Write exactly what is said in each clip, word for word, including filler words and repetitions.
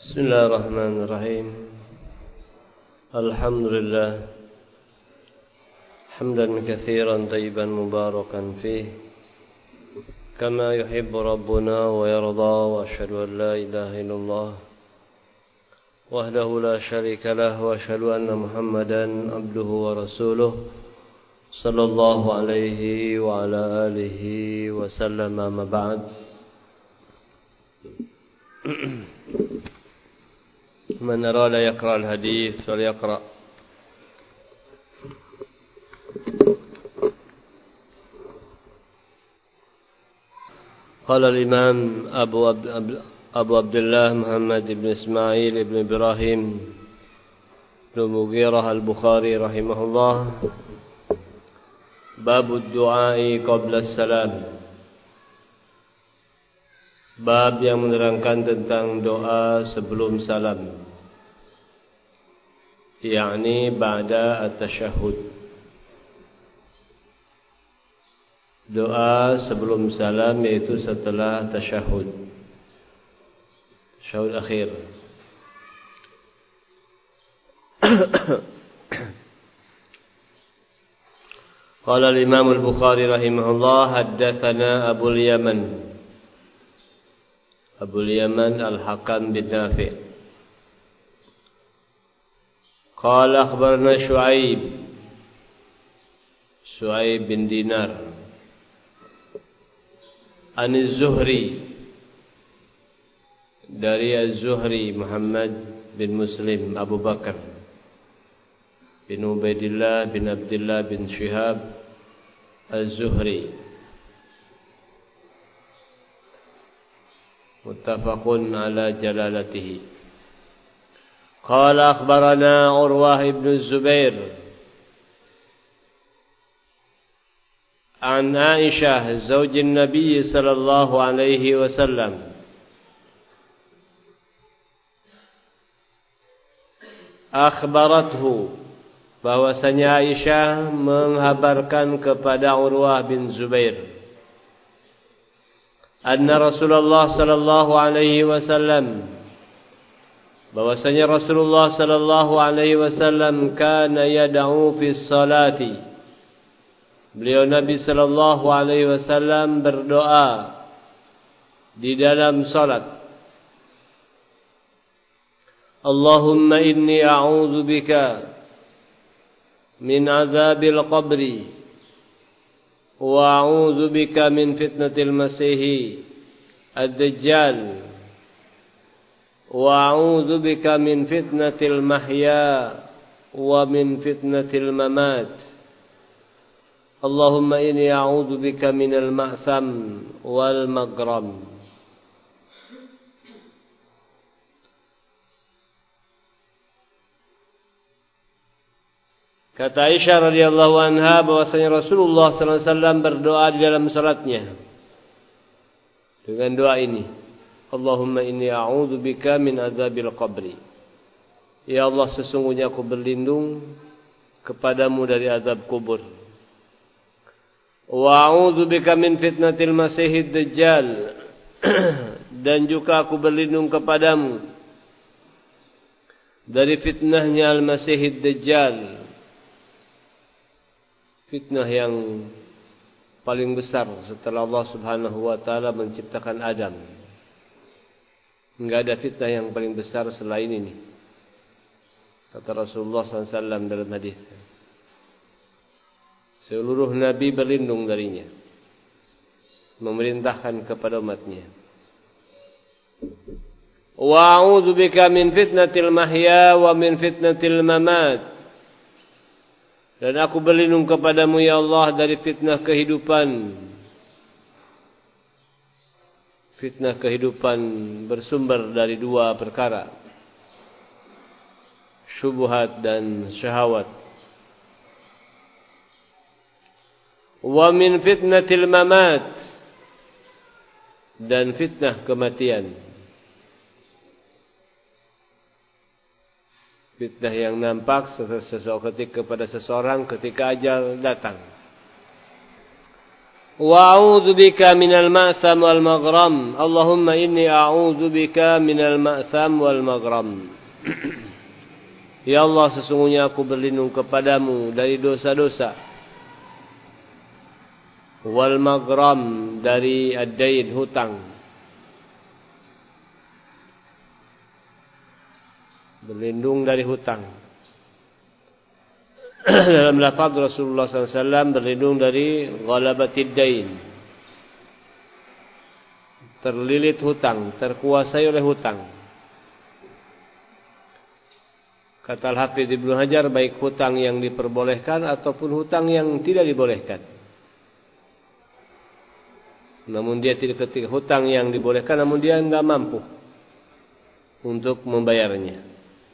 بسم الله الرحمن الرحيم. الحمد لله حمدا كثيرا طيبا مباركا فيه كما يحب ربنا ويرضى، وأشهد أن لا إله إلا الله وحده لا شريك له، وأشهد أن محمدا عبده ورسوله صلى الله عليه وعلى آله وسلم. ما بعد، من أراد يقرأ الحديث فليقرأ. قال الإمام أبو عبد أبو عبد الله محمد بن إسماعيل بن إبراهيم بن مغيرة البخاري رحمه الله: باب الدعاء قبل السلام. Bab yang menerangkan tentang doa sebelum salam, yakni ba'da at-tashahhud. Doa sebelum salam yaitu setelah tashahhud, tashahhud akhir. Qala al-Imam al-Bukhari rahimahullah: haddatsana Abu al-Yaman Abu al-Yaman al-Hakam bin Nafi'. Qala akhbarana Shu'aib Shu'aib bin Dinar an az-Zuhri, dari az-Zuhri Muhammad bin Muslim Abu Bakar bin Ubaidillah bin Abdullah bin Shihab az-Zuhri, muttafaqun ala jalalatihi. Qala akhbarana Urwah ibn Zubair an Aisyah zaujin Nabi sallallahu alaihi wasallam akhbarathu, bahwasanya Aisyah menghabarkan kepada Urwah bin Zubair, anna Rasulullah sallallahu alaihi wasallam, bahwasanya Rasulullah sallallahu alaihi wasallam kana yad'u fi salati, beliau Nabi sallallahu alaihi wasallam berdoa di dalam salat. Allahumma inni a'udzu bika min azabil qabri wa a'udzu bika min fitnatil masiih ad-dajjal wa a'udzu bika min fitnatil mahya wa min fitnatil mamat. Allahumma inni a'udzu bika minal ma'tham wal maghram. Kata Aisyah radhiyallahu anha bahwasanya Rasulullah sallallahu alaihi wasallam berdoa di dalam salatnya dengan doa ini: Allahumma inni a'udzu bika min azabil qabri. Ya Allah, sesungguhnya aku berlindung kepadamu dari azab kubur. Wa a'udzu bika min fitnatil masiihid dajjal. Dan juga aku berlindung kepadamu dari fitnahnya al-Masihid Dajjal, fitnah yang paling besar setelah Allah Subhanahu wa taala menciptakan Adam. Enggak ada fitnah yang paling besar selain ini, kata Rasulullah sallallahu alaihi wasallam dalam hadis. Seluruh nabi berlindung darinya, memerintahkan kepada umatnya. Wa a'udzu bika min fitnatil mahya wa min fitnatil mamat. Dan aku berlindung kepadamu ya Allah dari fitnah kehidupan. Fitnah kehidupan bersumber dari dua perkara, syubhat dan syahwat. Wa min fitnatil mamat, dan fitnah kematian. Fitnah yang nampak sesuatu ketika kepada seseorang ketika ajal datang. Wa a'udzu bika minal ma'tham wal maghram. Allahumma inni a'udzu bika minal ma'tham wal maghram. Ya Allah, sesungguhnya aku berlindung kepadamu dari dosa-dosa. Wal maghram, dari ad-dain, hutang. Berlindung dari hutang. Dalam lafaz Rasulullah sallallahu alaihi wasallam berlindung dari ghalabatid dain. Terlilit hutang, terkuasai oleh hutang. Kata Al-Hafidz Ibnu Hajar, baik hutang yang diperbolehkan ataupun hutang yang tidak dibolehkan. Namun dia tidak, ketika hutang yang dibolehkan, namun dia enggak mampu untuk membayarnya.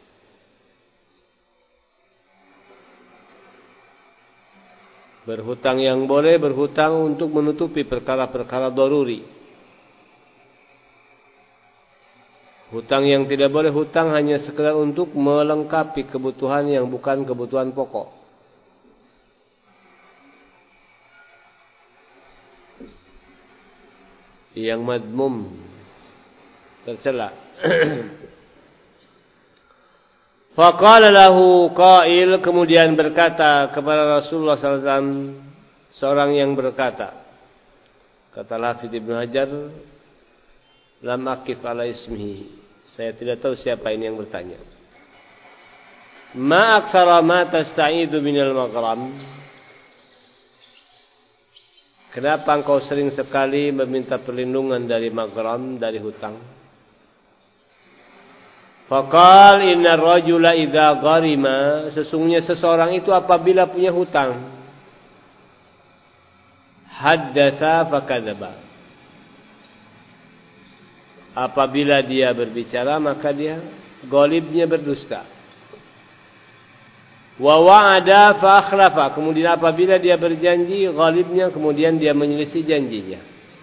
Berhutang yang boleh, berhutang untuk menutupi perkara-perkara daruri. Hutang yang tidak boleh, hutang hanya sekedar untuk melengkapi kebutuhan yang bukan kebutuhan pokok. Yang madmum, tercela. Faqala lahu qail, kemudian berkata kepada Rasulullah sallallahu alaihi wasallam seorang yang berkata, kata Al-Hafidz Ibnu Hajar, lam aqif ala ismihi, saya tidak tahu siapa ini yang bertanya. Ma aktsara ma tasta'idu minal maghram, kenapa engkau sering sekali meminta perlindungan dari maghram, dari hutang? Faqal innar rajula idza gharima, sesungguhnya seseorang itu apabila punya hutang, haddatsa fakadzaba, apabila dia berbicara maka dia ghalibnya berdusta. Wa wa'ada fa akhlafa, kemudian apabila dia berjanji, ghalibnya kemudian dia menyelisih janjinya.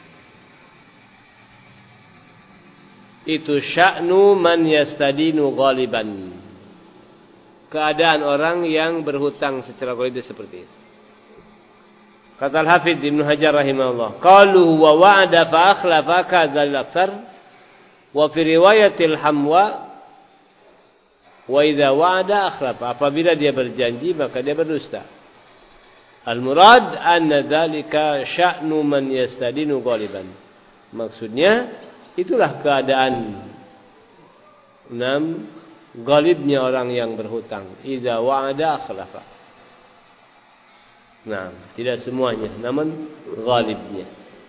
Itu sya'nu man yastadinu ghaliban, keadaan orang yang berhutang secara ghalib seperti itu. Kata Al-Hafidz Ibnu Hajar rahimahullah, qalu wa wa'ada fa akhlafa kadzal aktsar. Wa fi riwayatil hamwa wa idza wa'ada akhlafa, apabila dia berjanji maka dia berdusta. Al-murad anna dzalika sya'nu man yastadinu ghaliban, maksudnya itulah keadaan enam ghalibnya orang yang berhutang, idza wa'ada akhlafa. Nah, tidak semuanya, namun ghalibnya.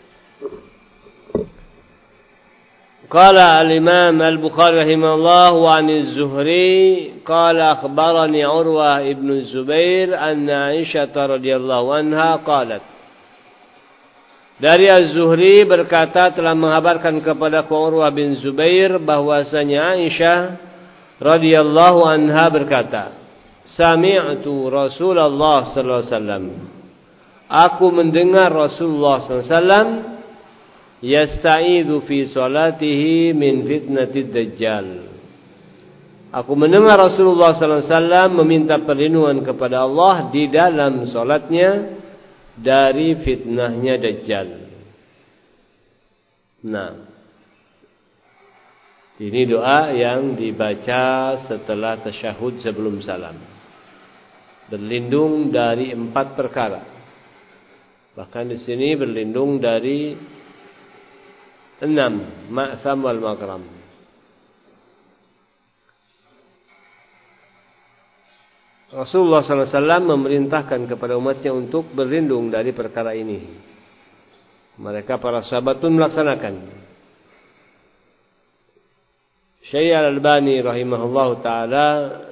قال الإمام البخاري رحمه الله وعن الزهري قال أخبرني عروة ابن الزبير أن عائشة رضي الله عنها قالت, dari Az-Zuhri berkata, telah mengabarkan kepada Urwah bin Zubair bahwasanya Aisyah radhiyallahu anha berkata, sami'tu Rasulullah sallallahu alaihi wasallam, aku mendengar Rasulullah sallallahu alaihi wasallam yasta'idzu fi salatihi min fitnatid dajjal. Aku mendengar Rasulullah sallallahu alaihi wasallam meminta perlindungan kepada Allah di dalam salatnya dari fitnahnya Dajjal. Nah, ini doa yang dibaca setelah tasyahud sebelum salam. Berlindung dari empat perkara. Bahkan di sini berlindung dari enam, ma'tham wal maghram. Rasulullah sallallahu alaihi wasallam memerintahkan kepada umatnya untuk berlindung dari perkara ini. Mereka para sahabat pun melaksanakan. Syekh Al-Albani rahimahullahu taala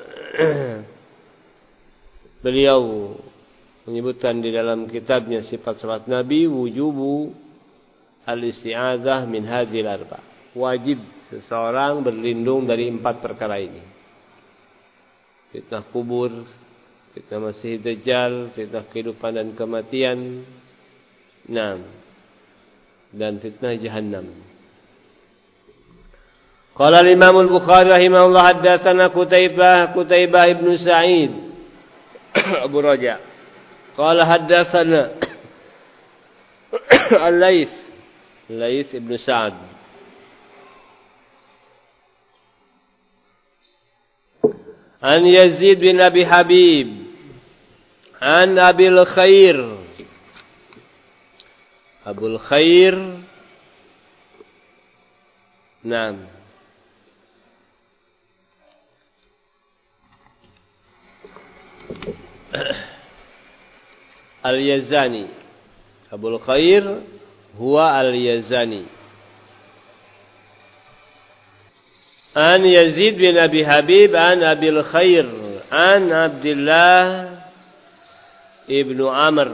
beliau menyebutkan di dalam kitabnya Sifat Salat Nabi, wujubu al-isti'adzah min hadhil arba, wajib seseorang berlindung dari empat perkara ini. Fitnah kubur, fitnah Masih Dajjal, fitnah kehidupan dan kematian, nah, dan fitnah Jahannam. Qala al-Imam al-Bukhari rahimahullah, haddatsana Qutaibah Qutaibah ibn Sa'id Abu Raja. Qala haddatsana Al-Laits, Laits ibn Sa'ad. An Yazid bin Abi Habib, an Abil Khair, Abul Khair, Naam. Al-Yazani, Abul Khair huwa Al-Yazani. An Yazid bin Abi Habib an Abil Khair an Abdullah ibnu Amr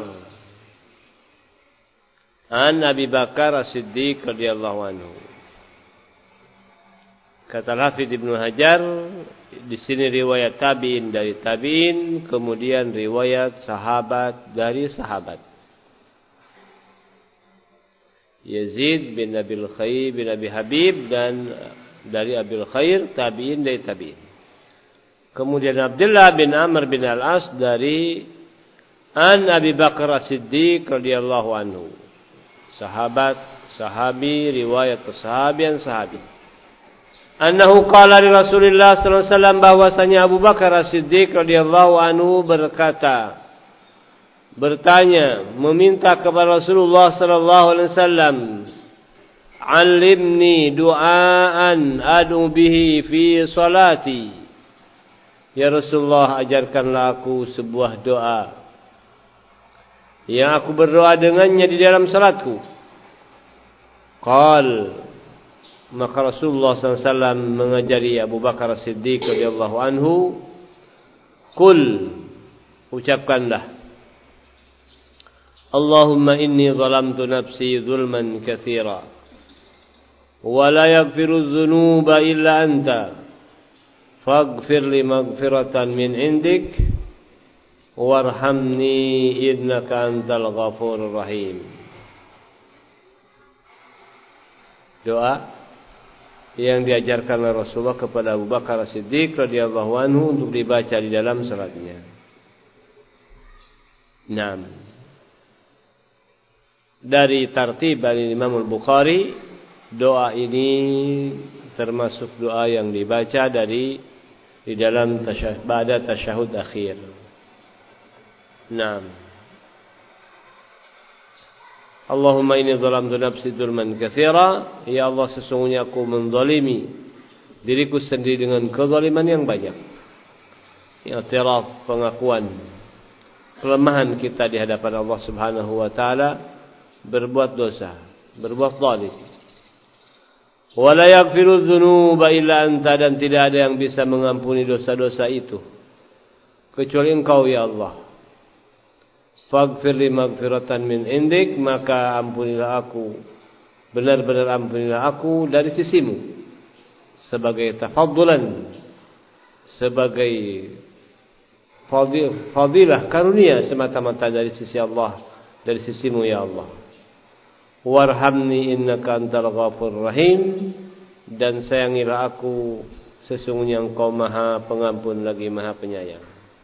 an Abi Bakar As-Siddiq radhiyallahu anhu. Kata Hafidz Ibnu Hajar, di sini riwayat tabi'in dari tabi'in, kemudian riwayat sahabat dari sahabat. Yazid bin Abil Khair bin Abi Habib dan dari Abil Khair, tabi'in dari tabi'in. Kemudian Abdullah bin Amr bin Al-As dari an Abi Bakar As-Siddiq radhiyallahu anhu. Sahabat, sahabi, riwayat sahabian sahabi. Annahu qala li Rasulillah sallallahu alaihi wasallam, bahwasanya Abu Bakar As-Siddiq radhiyallahu anhu berkata, bertanya, meminta kepada Rasulullah sallallahu alaihi wasallam, "Allimni du'aan adu bihi fi salati." Ya Rasulullah, ajarkanlah aku sebuah doa yang aku berdoa dengannya di dalam salatku. Qal, maka Rasulullah sallallahu alaihi wasallam mengajari Abu Bakar As-Siddiq radhiyallahu anhu, "Qul," ucapkanlah, "Allahumma inni zalamtu nafsi zulman katsira, wa la yaghfiru dzunuba illa anta, faghfir li maghfiratan min indik, warhamni innaka antal ghafurur rahim." Doa yang diajarkan oleh Rasulullah kepada Abu Bakar As-Siddiq radhiyallahu anhu untuk dibaca di dalam salatnya. Naam. Dari tartib Imam Al-Bukhari, doa ini termasuk doa yang dibaca dari di dalam tasyahud, ba'da tasyahud akhir. Naam. Allahumma inni zalamtu nafsi dzulman katsira, ya Allah, sesungguhnya aku menzalimi diriku sendiri dengan kezaliman yang banyak. I'tiraf, pengakuan kelemahan kita di hadapan Allah Subhanahu wa taala, berbuat dosa, berbuat zalim. Wa la yaghfiru dzunuba illa anta, dan tidak ada yang bisa mengampuni dosa-dosa itu kecuali Engkau ya Allah. Faghfir li maghfiratan min indik, maka ampunilah aku, benar-benar ampunilah aku dari sisimu, sebagai tafaddulan, sebagai fadilah, karunia semata-mata dari sisi Allah, dari sisimu ya Allah. Warhamni innaka antal ghafurur rahim, dan sayangilah aku, sesungguhnya Engkau Maha Pengampun lagi Maha Penyayang.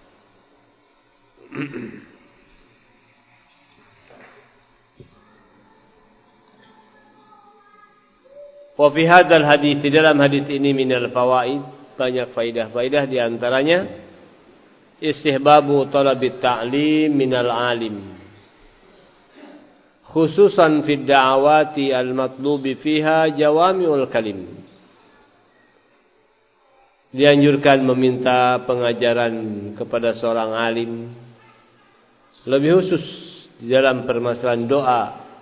Wa fi hadzal hadis, di dalam hadis ini, minal fawaid, banyak faidah-faidah, di antaranya istihbabu talabit ta'lim minal alim, khususan fi da'awati al-matlubi fiha jawami'ul kalim. Dianjurkan meminta pengajaran kepada seorang alim, lebih khusus di dalam permasalahan doa,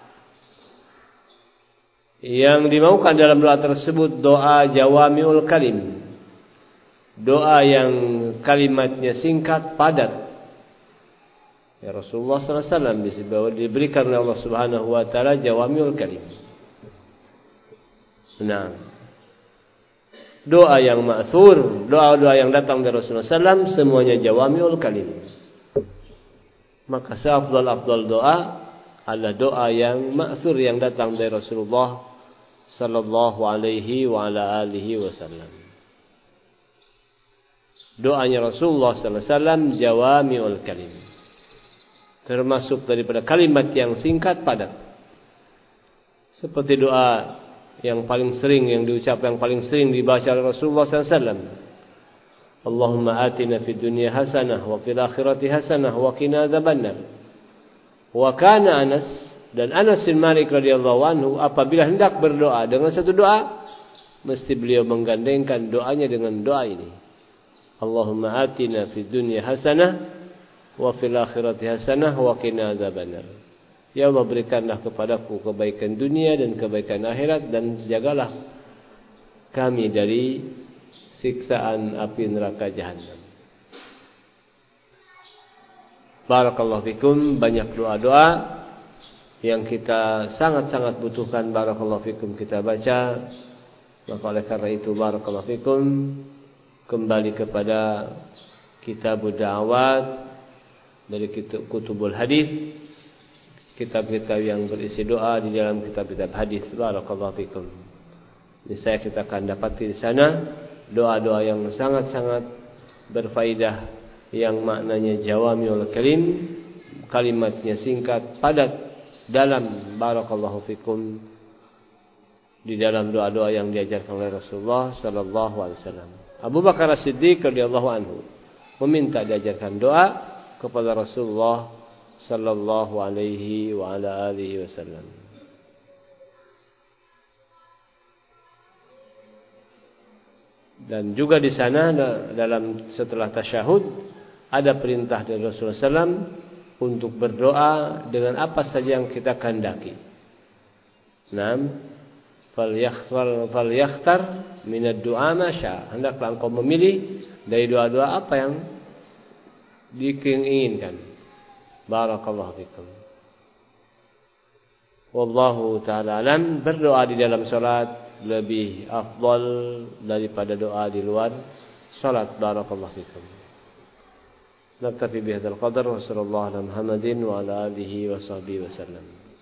yang dimaukan dalam doa tersebut doa jawami'ul kalim, doa yang kalimatnya singkat, padat. Ya Rasulullah sallallahu alaihi wasallam diberikan oleh Allah Subhanahu wa taala jawami'ul kalim. Nah, doa yang ma'thur, doa-doa yang datang dari Rasulullah sallallahu alaihi wasallam, semuanya jawami'ul kalim. Maka seafdal-afdal doa adalah doa yang ma'thur, yang datang dari Rasulullah sallallahu alaihi wa ala alihi wasallam. Doanya Rasulullah sallallahu alaihi wasallam jawami'ul kalim, termasuk daripada kalimat yang singkat padat. Seperti doa yang paling sering yang diucapkan, yang paling sering dibaca oleh Rasulullah sallallahu alaihi wasallam. Allahumma atina fid dunya hasanah wa fil akhirati hasanah wa qina adzabannar. Wa kana Anas, dan Anas bin Malik radhiyallahu anhu apabila hendak berdoa dengan satu doa, mesti beliau menggandengkan doanya dengan doa ini. Allahumma atina fid dunya hasanah wa fil akhirati hasanah wa qina adzabannar. Ya Allah, berikanlah kepadaku kebaikan dunia dan kebaikan akhirat, dan jagalah kami dari siksaan api neraka Jahannam. Barakallahu fikum. Banyak doa-doa yang kita sangat-sangat butuhkan. Barakallahu fikum kita baca. Maka oleh karena itu barakallahu fikum, kembali kepada Kitabud Da'awat dari Kutubul Hadis, kitab-kitab yang berisi doa di dalam kitab-kitab hadis. Barakallahu fikum. Ini saya kita akan dapati di sana doa-doa yang sangat-sangat berfaedah, yang maknanya jawamiul kalim, kalimatnya singkat, padat dalam. Barakallahu fikum, di dalam doa-doa yang diajarkan oleh Rasulullah sallallahu alaihi wasallam. Abu Bakar As-Siddiq radhiyallahu anhu meminta diajarkan doa kepada Rasulullah sallallahu alaihi wa ala alihi wasallam. Dan juga di sana dalam setelah tasyahud ada perintah dari Rasulullah sallallahu alaihi wasallam untuk berdoa dengan apa saja yang kita kehendaki. Naam, falyakhtar falyakhtar minad du'a ma syaa. Hendaklah engkau memilih dari doa-doa apa yang diinginkan. Barakallahu fikum. Wallahu ta'ala alam. Berdoa di dalam salat lebih afdal daripada doa di luar salat. Barakallahu fikum. Naktafi bihadzal qadar wa sallallahu ala Muhammadin wa ala alihi wa sahbihi wa sallam.